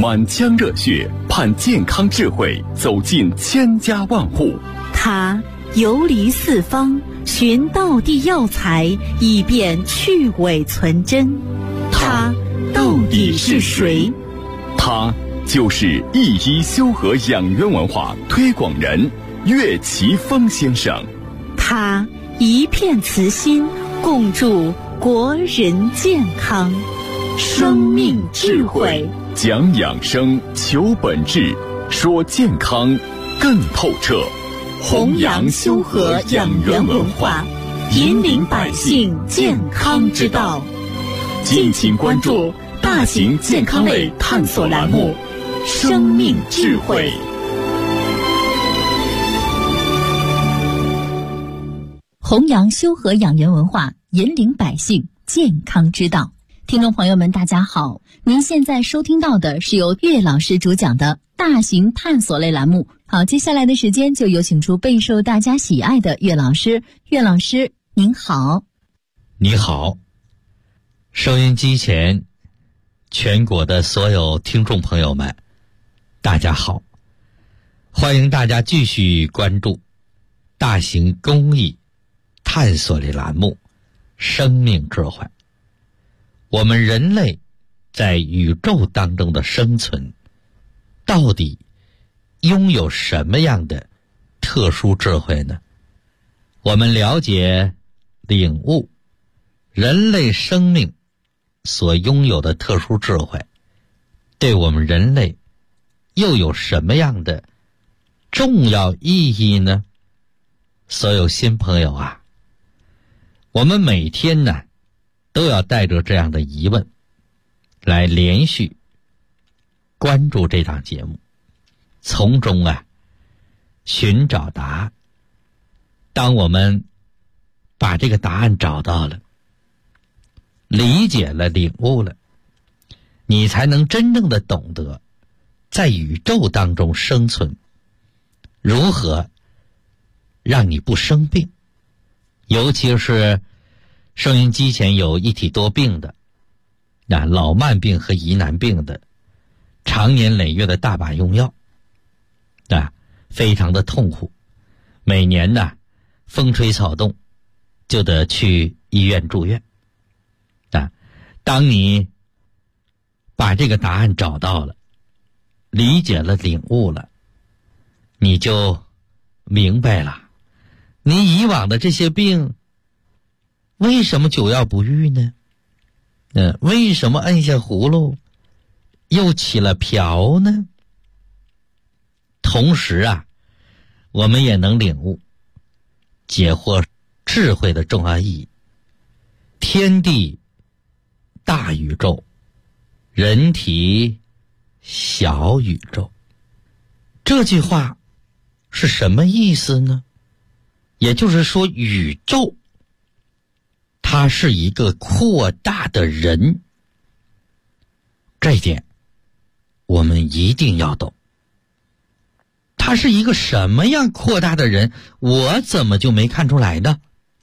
满腔热血，盼健康智慧走进千家万户。 他游离四方，寻道地药材，以便去伪存真。他到底是谁？ 他就是一医修和养元文化推广人岳奇峰先生。 他一片慈心，共筑国人健康。生命智慧， 讲养生，求本质，说健康更透彻。 弘扬修和养元文化，引领百姓健康之道。敬请关注大型健康类探索栏目《生命智慧》。弘扬修和养元文化，引领百姓健康之道。听众朋友们，大家好，您现在收听到的是由岳老师主讲的大型探索类栏目。好，接下来的时间就有请出备受大家喜爱的岳老师。岳老师您好。 你好，收音机前全国的所有听众朋友们，大家好，欢迎大家继续关注大型公益探索类栏目《生命智慧》。我们人类在宇宙当中的生存，到底拥有什么样的特殊智慧呢？我们了解、领悟人类生命所拥有的特殊智慧，对我们人类又有什么样的重要意义呢？所有新朋友啊，我们每天呢都要带着这样的疑问来连续关注这档节目，从中寻找答案。当我们把这个答案找到了，理解了，领悟了，你才能真正的懂得在宇宙当中生存如何让你不生病。尤其是收音机前有一体多病的，老慢病和疑难病的，常年累月的大把用药，非常的痛苦。每年风吹草动就得去医院住院。当你把这个答案找到了，理解了，领悟了，你就明白了，你以往的这些病为什么久药不愈呢？为什么按下葫芦又起了瓢呢？同时我们也能领悟解惑智慧的重要意义。天地大宇宙，人体小宇宙，这句话是什么意思呢？也就是说，宇宙它是一个扩大的人，这一点我们一定要懂。他是一个什么样扩大的人，我怎么就没看出来呢？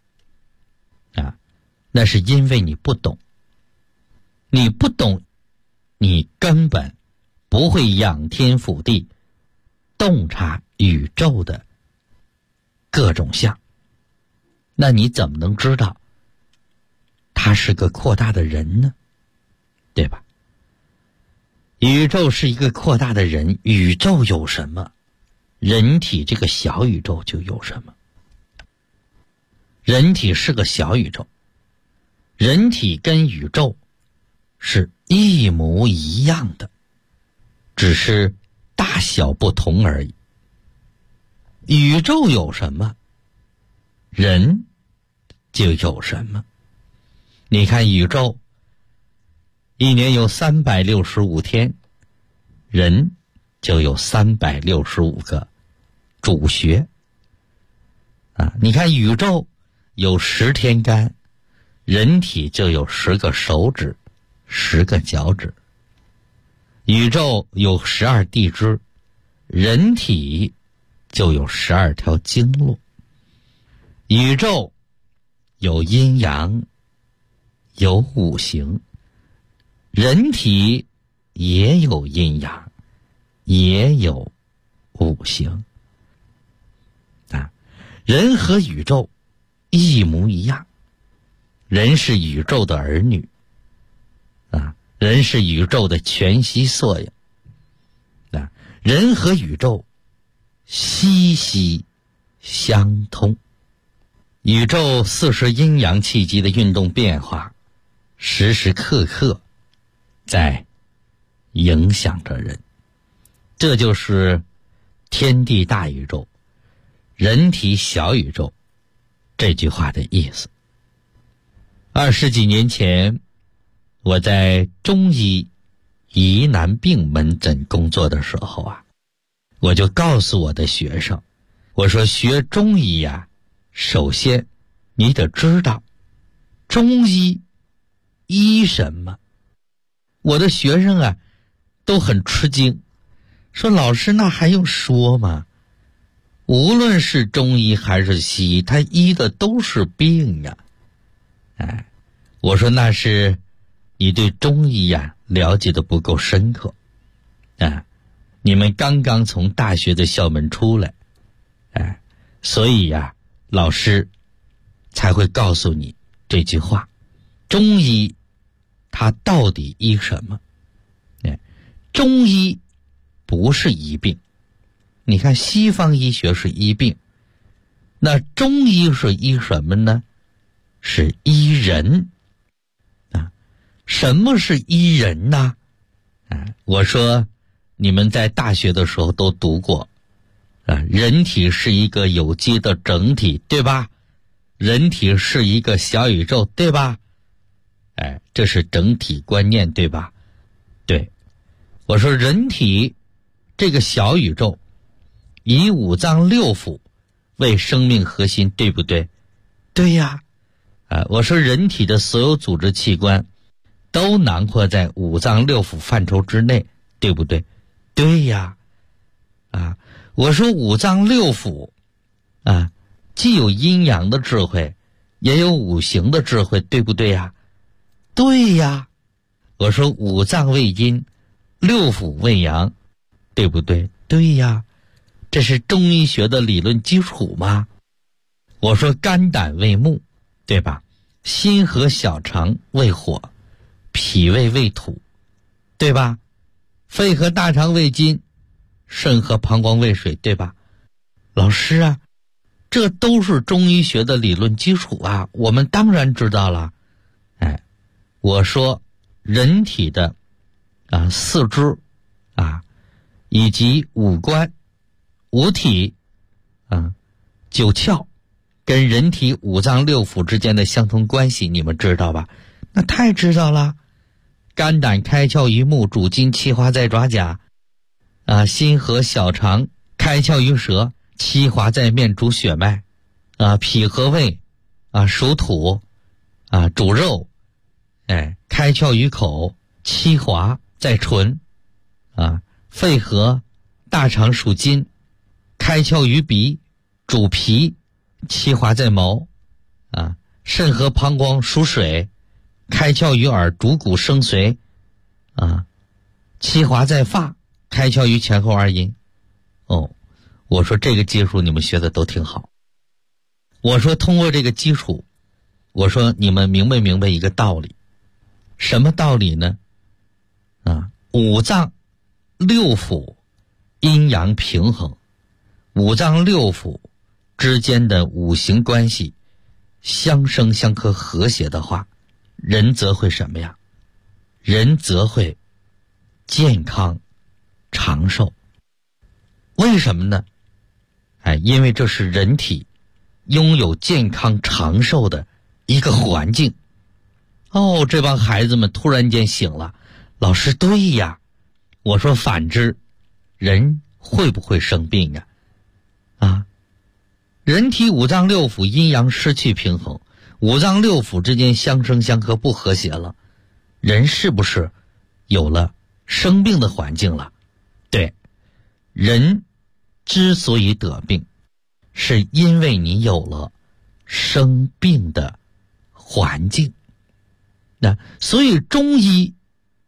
那是因为你不懂。你不懂，你根本不会仰天俯地洞察宇宙的各种相，那你怎么能知道他是个扩大的人呢？对吧？宇宙是一个扩大的人，宇宙有什么，人体这个小宇宙就有什么。人体是个小宇宙，人体跟宇宙是一模一样的，只是大小不同而已。宇宙有什么，人就有什么。你看宇宙一年有365天，人就有365个主穴你看宇宙有10天干，人体就有10个手指，10个脚趾。宇宙有12地支，人体就有12条经络。宇宙有阴阳，有五行，人体也有阴阳，也有五行啊。人和宇宙一模一样，人是宇宙的儿女啊，人是宇宙的全息缩影啊，人和宇宙息息相通。宇宙40阴阳气机的运动变化，时时刻刻在影响着人。这就是天地大宇宙，人体小宇宙这句话的意思。20几年前，我在中医疑难病门诊工作的时候啊，我就告诉我的学生，我说学中医呀，首先你得知道中医医什么。我的学生啊都很吃惊，说老师那还用说吗？无论是中医还是西医，他医的都是病呀。我说那是你对中医呀了解的不够深刻啊，你们刚刚从大学的校门出来，所以呀老师才会告诉你这句话。中医它到底医什么？中医不是医病。你看西方医学是医病，那中医是医什么呢？是医人啊。什么是医人呢？我说你们在大学的时候都读过啊，人体是一个有机的整体，对吧？人体是一个小宇宙，对吧？这是整体观念，对吧？对。我说人体这个小宇宙以五脏六腑为生命核心，对不对？对呀。我说人体的所有组织器官都囊括在五脏六腑范畴之内，对不对？对呀。我说五脏六腑既有阴阳的智慧，也有五行的智慧，对不对呀？对呀。我说五脏为阴，六腑为阳，对不对？对呀。这是中医学的理论基础吗？我说肝胆为木，对吧？心和小肠为火，脾胃为土，对吧？肺和大肠为金，肾和膀胱为水，对吧？老师啊，这都是中医学的理论基础啊，我们当然知道了。我说人体的四肢以及五官五体九窍跟人体五脏六腑之间的相同关系，你们知道吧？那太知道了。肝胆开窍于目，主筋，气华在爪甲心和小肠开窍于舌，气华在面，主血脉脾和胃属土主肉，开窍于口，气华在唇肺和大肠属金，开窍于鼻，主皮，气华在毛肾和膀胱属水，开窍于耳，主骨生髓气华在发，开窍于前后二阴。我说这个基础你们学的都挺好。我说通过这个基础，我说你们明白一个道理。什么道理呢？五脏六腑阴阳平衡，五脏六腑之间的五行关系相生相克和谐的话，人则会什么呀？人则会健康长寿。为什么呢？因为这是人体拥有健康长寿的一个环境。这帮孩子们突然间醒了，老师对呀。我说反之，人会不会生病呀？人体五脏六腑阴阳失去平衡，五脏六腑之间相生相克不和谐了，人是不是有了生病的环境了？对，人之所以得病，是因为你有了生病的环境。所以中医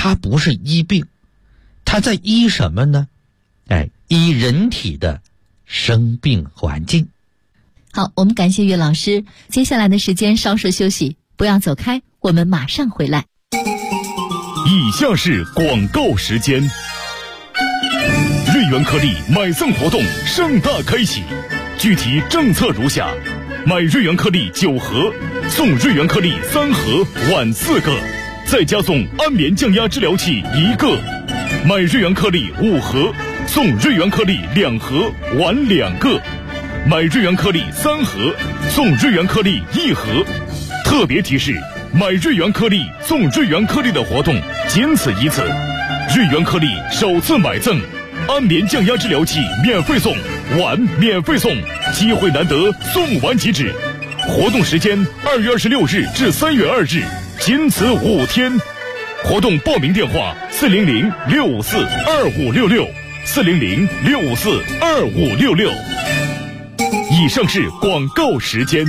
它不是医病，它在医什么呢？医人体的生病环境。 好，我们感谢岳老师。接下来的时间稍事休息，不要走开，我们马上回来。 以下是广告时间。瑞元颗粒买赠活动盛大开启，具体政策如下：买瑞元颗粒9盒，送瑞元颗粒3盒，碗4个，再加送安眠降压治疗器1个；买瑞元颗粒5盒，送瑞元颗粒2盒，碗2个；买瑞元颗粒3盒，送瑞元颗粒1盒。特别提示：买瑞元颗粒送瑞元颗粒的活动仅此一次，瑞元颗粒首次买赠，安眠降压治疗器免费送，碗免费送，机会难得，送完即止。活动时间2月26日至3月2日，仅此5天。活动报名电话400-654-2566，400-654-2566。以上是广告时间。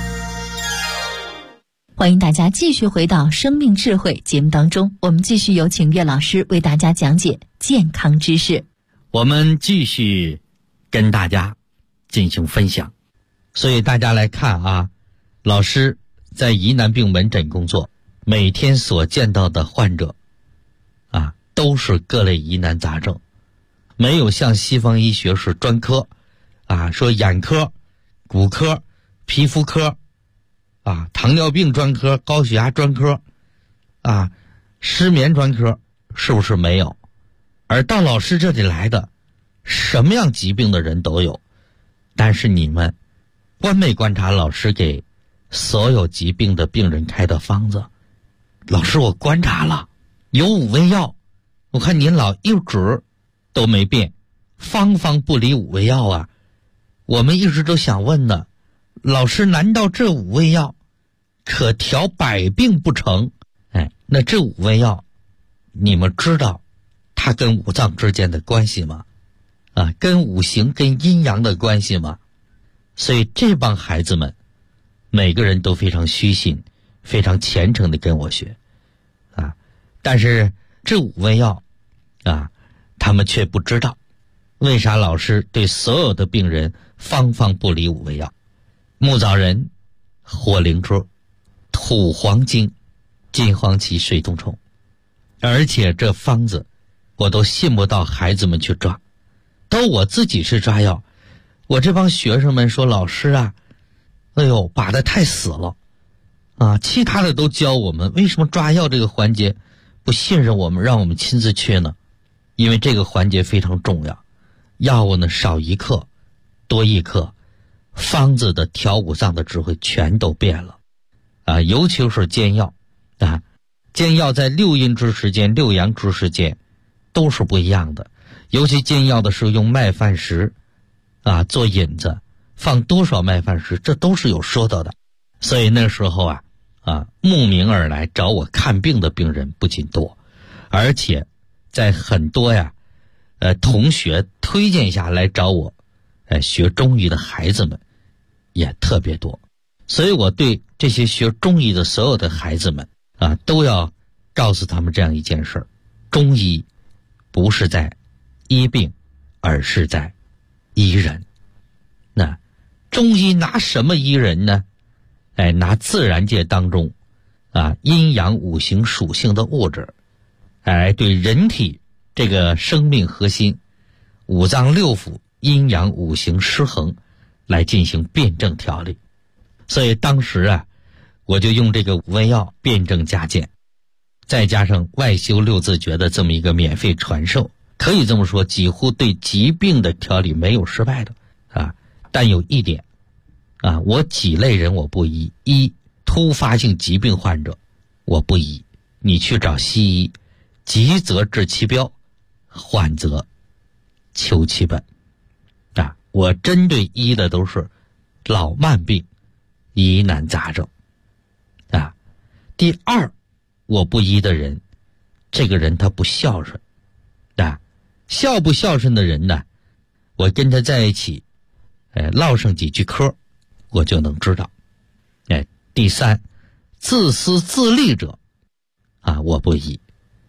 欢迎大家继续回到生命智慧节目当中，我们继续有请岳老师为大家讲解健康知识。 我们继续跟大家进行分享。所以大家来看啊，老师在疑难病门诊工作，每天所见到的患者啊，都是各类疑难杂症，没有像西方医学是专科啊，说眼科、骨科、皮肤科啊，糖尿病专科、高血压专科啊，失眠专科，是不是没有？而到老师这里来的什么样疾病的人都有。但是你们观没观察老师给所有疾病的病人开的方子？老师我观察了，有5味药，我看您老一直都没变，方方不离5味药啊。我们一直都想问呢，老师难道这5味药可调百病不成？那这5味药你们知道它跟五脏之间的关系吗？跟五行跟阴阳的关系吗？所以这帮孩子们每个人都非常虚心非常虔诚的跟我学但是这5味药他们却不知道为啥老师对所有的病人方方不离5味药。木枣仁、火灵珠、土黄精、金黄芪、水冬虫，而且这方子我都信不到孩子们去抓，都我自己是抓药。我这帮学生们说，老师啊，哎呦，把得太死了其他的都教我们，为什么抓药这个环节不信任我们，让我们亲自去呢？因为这个环节非常重要，药物呢少1克多1克，方子的调五脏的智慧全都变了尤其是煎药煎药在6阴之时间、6阳之时间都是不一样的。尤其煎药的时候用麦饭石做引子，放多少麦饭石，这都是有说到的。所以那时候慕名而来找我看病的病人不仅多，而且在很多同学推荐下来找我学中医的孩子们也特别多。所以我对这些学中医的所有的孩子们都要告诉他们这样一件事：中医不是在医病，而是在医人。那中医拿什么医人呢？拿自然界当中阴阳五行属性的物质对人体这个生命核心五脏六腑阴阳五行失衡来进行辩证调理。所以当时我就用这个5味药辩证加减，再加上外修6字诀的这么一个免费传授，可以这么说，几乎对疾病的调理没有失败的但有一点我几类人我不医：一、突发性疾病患者我不医，你去找西医，急则治其标，缓则求其本我针对医的都是老慢病、疑难杂症第二，我不医的人，这个人他不孝顺孝不孝顺的人呢，我跟他在一起唠上几句嗑我就能知道第三，自私自利者我不医。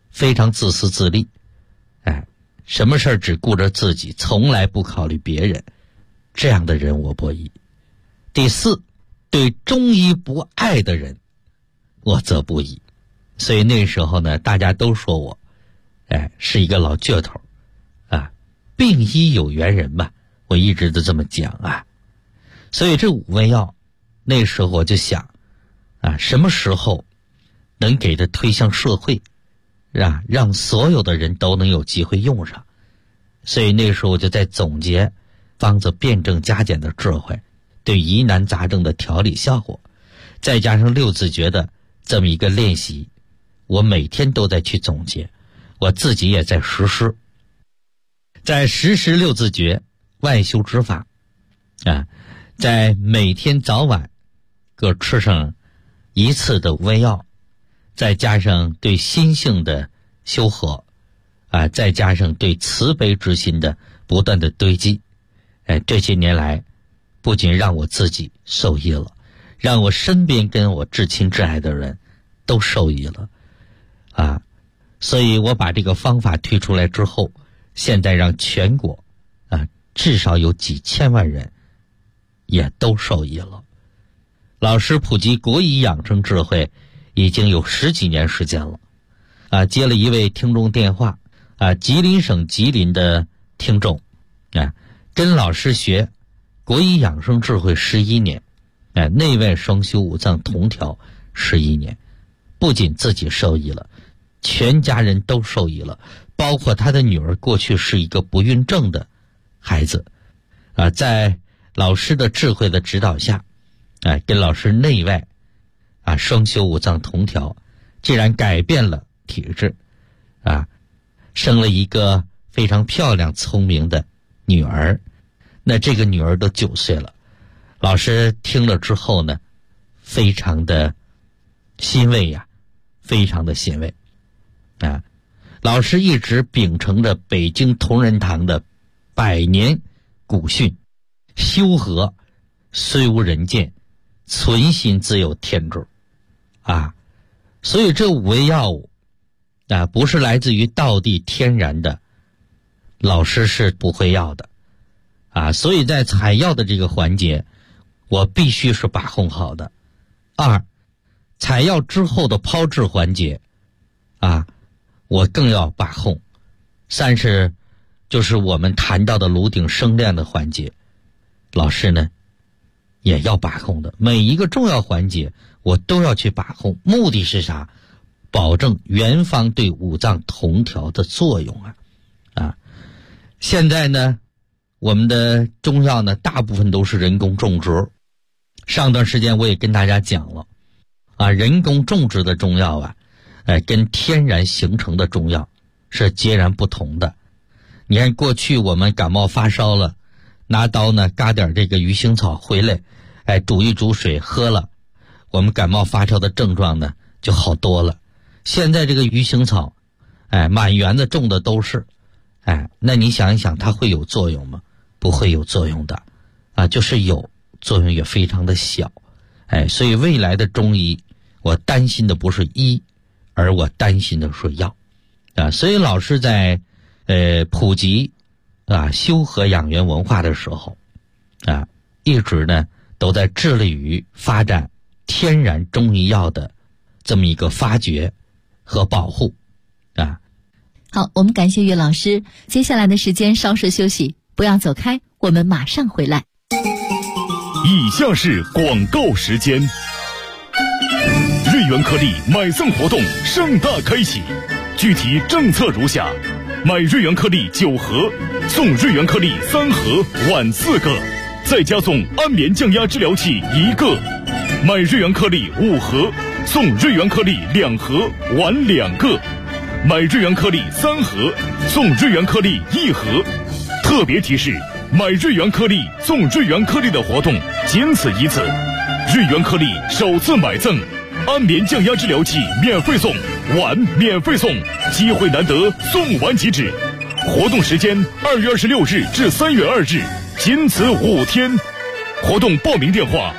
非常自私自利，什么事儿只顾着自己，从来不考虑别人，这样的人我不宜。第四，对中医不爱的人，我则不宜。所以那时候呢，大家都说我，是一个老倔头，病医有缘人吧，我一直都这么讲啊。所以这5味药，那时候我就想，什么时候能给它推向社会，让所有的人都能有机会用上。所以那时候我就在总结方子辩证加减的智慧，对疑难杂症的调理效果，再加上六字诀的这么一个练习，我每天都在去总结，我自己也在实施。在实施六字诀万修之法，在每天早晚各吃上1次的5味药，再加上对心性的修和，再加上对慈悲之心的不断的堆积，这些年来不仅让我自己受益了，让我身边跟我至亲至爱的人都受益了，所以我把这个方法推出来之后，现在让全国至少有几千万人也都受益了。老师普及国医养生智慧已经有10几年时间了，接了一位听众电话，吉林省吉林的听众，跟老师学国医养生智慧11年，内外双修五脏同调11年，不仅自己受益了，全家人都受益了，包括他的女儿过去是一个不孕症的孩子，在老师的智慧的指导下，跟老师内外双修五脏同调，竟然改变了体质，生了一个非常漂亮聪明的女儿。那这个女儿都9岁了，老师听了之后呢，非常的欣慰呀，非常的欣慰。老师一直秉承着北京同仁堂的100年古训，修和虽无人见，存心自有天助，所以这5味药物不是来自于道地天然的，老师是不会要的，所以在采药的这个环节，我必须是把控好的。2，采药之后的抛制环节，我更要把控。3是就是我们谈到的炉鼎生亮的环节，老师呢也要把控的。每一个重要环节我都要去把控，目的是啥？保证原方对五脏同调的作用现在呢，我们的中药呢大部分都是人工种植。上段时间我也跟大家讲了人工种植的中药跟天然形成的中药是截然不同的。你看过去我们感冒发烧了，拿刀呢嘎点这个鱼腥草回来，煮一煮水喝了，我们感冒发烧的症状呢就好多了。现在这个鱼腥草满园子种的都是，那你想一想它会有作用吗？不会有作用的就是有作用也非常的小。所以未来的中医，我担心的不是医，而我担心的是药所以老师在普及修和养元文化的时候一直呢都在致力于发展天然中医药的这么一个发掘和保护好，我们感谢岳老师。接下来的时间稍事休息，不要走开，我们马上回来。 以下是广告时间。瑞元颗粒买赠活动盛大开启，具体政策如下：买瑞元颗粒9盒，送瑞元颗粒3盒，碗4个，再加送安眠降压治疗器1个；买瑞元颗粒5盒，送瑞元颗粒2盒，碗2个；买瑞元颗粒3盒，送瑞元颗粒1盒。特别提示：买瑞元颗粒送瑞元颗粒的活动仅此一次，瑞元颗粒首次买赠安眠降压治疗器免费送，碗免费送，机会难得，送完即止。活动时间2月26日至3月2日，仅此5天。活动报名电话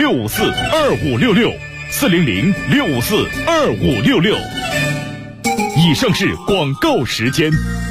400-654-2566，400-654-2566。 以上是广告时间。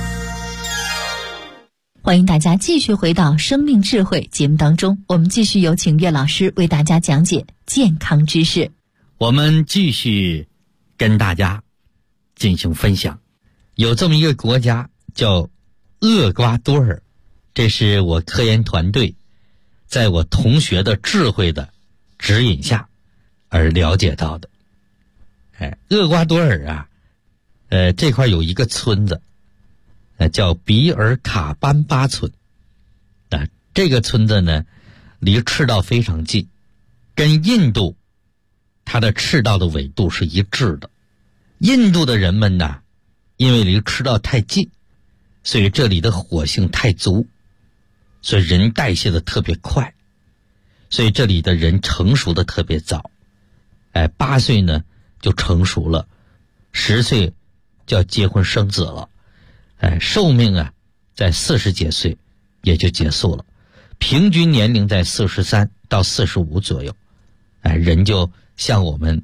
欢迎大家继续回到生命智慧节目当中，我们继续有请岳老师为大家讲解健康知识。 我们继续跟大家进行分享。有这么一个国家叫厄瓜多尔，这是我科研团队在我同学的智慧的指引下而了解到的。厄瓜多尔啊，这块有一个村子，叫比尔卡班巴村。这个村子呢，离赤道非常近，跟印度它的赤道的纬度是一致的。印度的人们呢，因为离赤道太近，所以这里的火性太足，所以人代谢的特别快，所以这里的人成熟的特别早。8岁呢就成熟了，10岁就要结婚生子了。寿命啊在40几岁也就结束了，平均年龄在43到45左右。人就像我们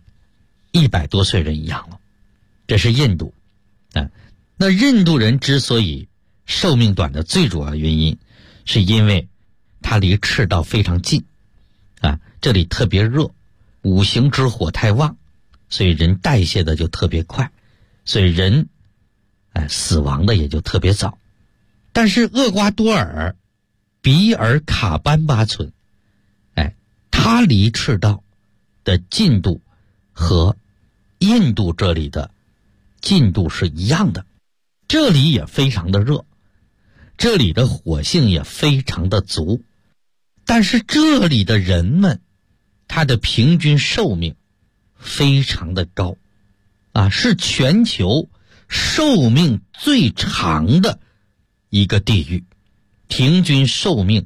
100多岁人一样了。这是印度。那印度人之所以寿命短的最主要原因，是因为它离赤道非常近，这里特别热，五行之火太旺，所以人代谢的就特别快，所以人死亡的也就特别早。但是厄瓜多尔比尔卡班巴村，它离赤道的近度和印度这里的近度是一样的，这里也非常的热，这里的火性也非常的足，但是这里的人们他的平均寿命非常的高，是全球寿命最长的一个地域，平均寿命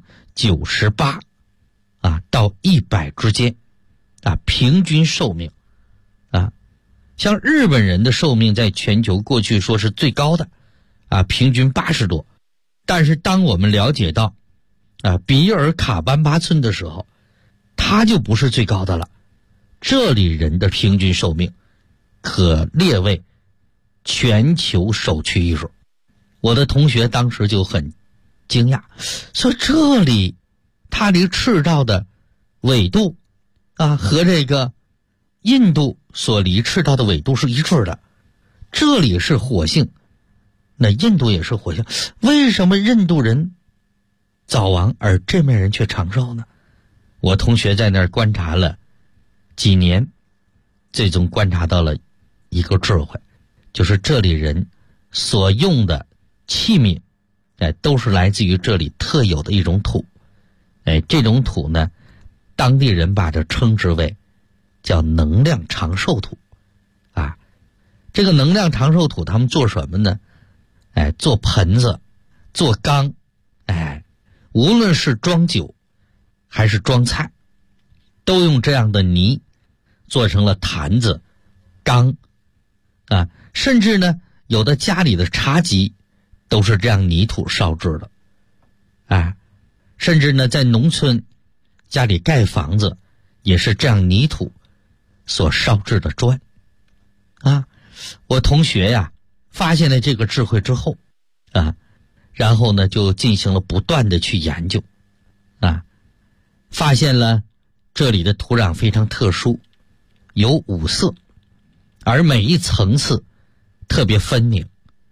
98到100之间，平均寿命。像日本人的寿命在全球过去说是最高的，平均80多。但是当我们了解到比尔卡班巴村的时候，它就不是最高的了，这里人的平均寿命可列为全球首屈一指。我的同学当时就很惊讶，说这里它离赤道的纬度和这个印度所离赤道的纬度是一致的，这里是火性，那印度也是火性，为什么印度人早亡而这边人却长寿呢？我同学在那儿观察了几年，最终观察到了一个智慧，就是这里人所用的器皿都是来自于这里特有的一种土。这种土呢，当地人把这称之为叫能量长寿土。这个能量长寿土他们做什么呢？做盆子，做缸，无论是装酒还是装菜，都用这样的泥做成了坛子、缸，甚至呢有的家里的茶几都是这样泥土烧制的，甚至呢在农村家里盖房子也是这样泥土所烧制的砖。我同学发现了这个智慧之后然后呢就进行了不断的去研究，发现了这里的土壤非常特殊，有5色，而每一层次特别分明，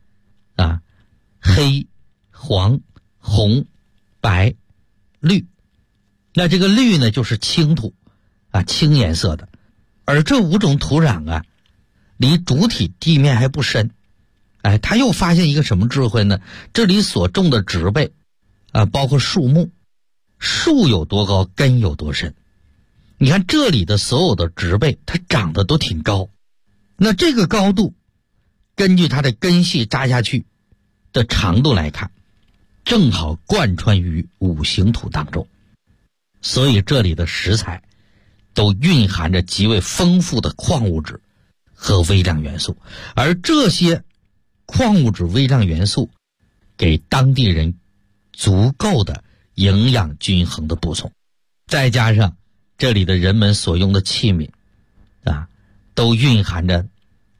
黑、黄、红、白、绿。那这个绿呢就是青土，青颜色的。而这5种土壤离主体地面还不深。他又发现一个什么智慧呢？这里所种的植被包括树木，树有多高根有多深。你看这里的所有的植被它长得都挺高，那这个高度根据它的根系扎下去的长度来看，正好贯穿于5行土当中，所以这里的食材都蕴含着极为丰富的矿物质和微量元素，而这些矿物质微量元素给当地人足够的营养均衡的补充，再加上这里的人们所用的器皿都蕴含着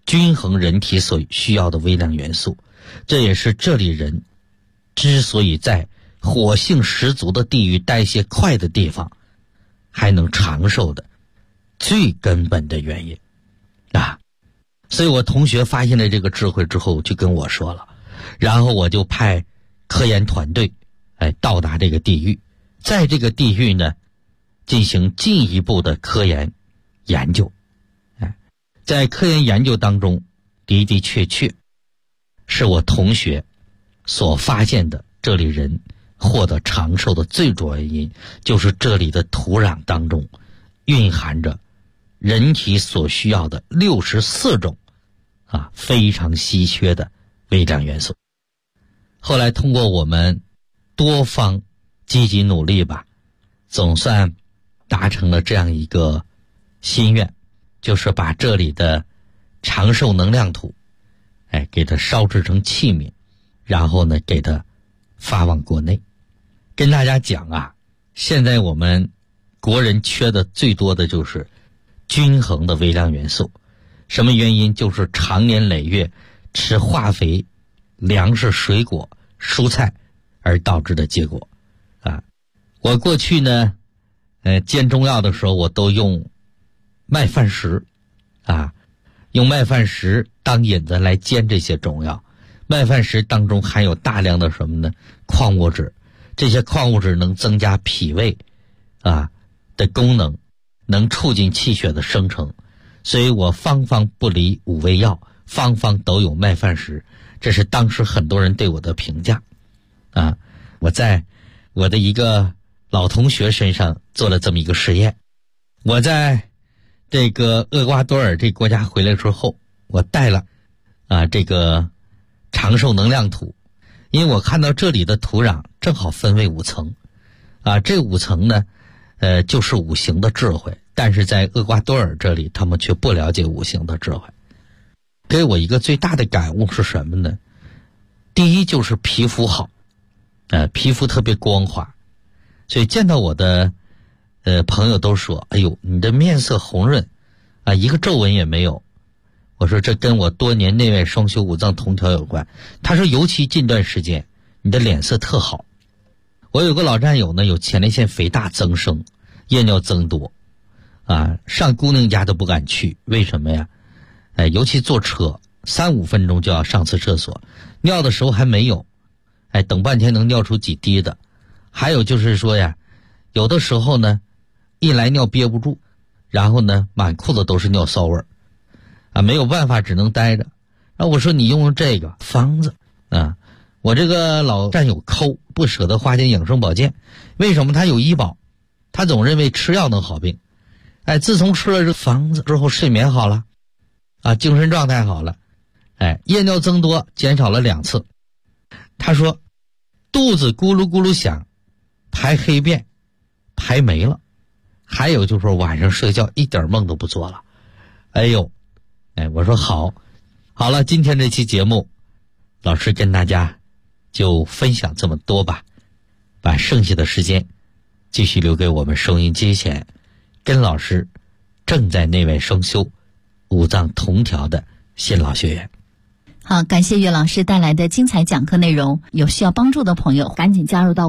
均衡人体所需要的微量元素。这也是这里人之所以在火性十足的地域、代谢快的地方还能长寿的最根本的原因啊。所以我同学发现了这个智慧之后就跟我说了，然后我就派科研团队到达这个地域，在这个地域呢进行进一步的科研研究。在科研研究当中，的的确确是我同学所发现的这里人获得长寿的最主要原因，就是这里的土壤当中蕴含着人体所需要的64种非常稀缺的微量元素。后来通过我们多方积极努力吧，总算达成了这样一个心愿，就是把这里的长寿能量土给它烧制成器皿，然后呢给它发往国内。跟大家讲现在我们国人缺的最多的就是均衡的微量元素。什么原因？就是长年累月吃化肥、粮食、水果、蔬菜而导致的结果我过去呢煎中药的时候，我都用麦饭石用麦饭石当引子来煎这些中药。麦饭石当中含有大量的什么呢？矿物质。这些矿物质能增加脾胃的功能，能促进气血的生成。所以我方方不离五味药，方方都有麦饭石。这是当时很多人对我的评价我在我的一个老同学身上做了这么一个实验。我在这个厄瓜多尔这国家回来之后，我带了这个长寿能量土，因为我看到这里的土壤正好分为5层这5层呢就是五行的智慧，但是在厄瓜多尔这里他们却不了解五行的智慧。给我一个最大的感悟是什么呢？第一就是皮肤好皮肤特别光滑，所以见到我的朋友都说，哎呦，你的面色红润一个皱纹也没有。我说这跟我多年内外双修五脏同调有关。他说尤其近段时间你的脸色特好。我有个老战友呢，有前列腺肥大增生，夜尿增多上姑娘家都不敢去。为什么呀？尤其坐车3-5分钟就要上次厕所，尿的时候还没有等半天能尿出几滴的。还有就是说呀，有的时候呢一来尿憋不住，然后呢满裤子都是尿骚味没有办法只能待着。然后我说你用这个方子我这个老战友抠不舍得花钱养生保健。为什么？他有医保，他总认为吃药能好病自从吃了这个方子之后，睡眠好了精神状态好了夜尿增多减少了2次。他说肚子咕噜咕噜响，排黑便排没了，还有就是晚上睡觉一点梦都不做了。我说好了，今天这期节目老师跟大家就分享这么多吧，把剩下的时间继续留给我们收音机前跟老师正在内外双修五脏同调的新老学员。 好，感谢岳老师带来的精彩讲课内容。有需要帮助的朋友赶紧加入到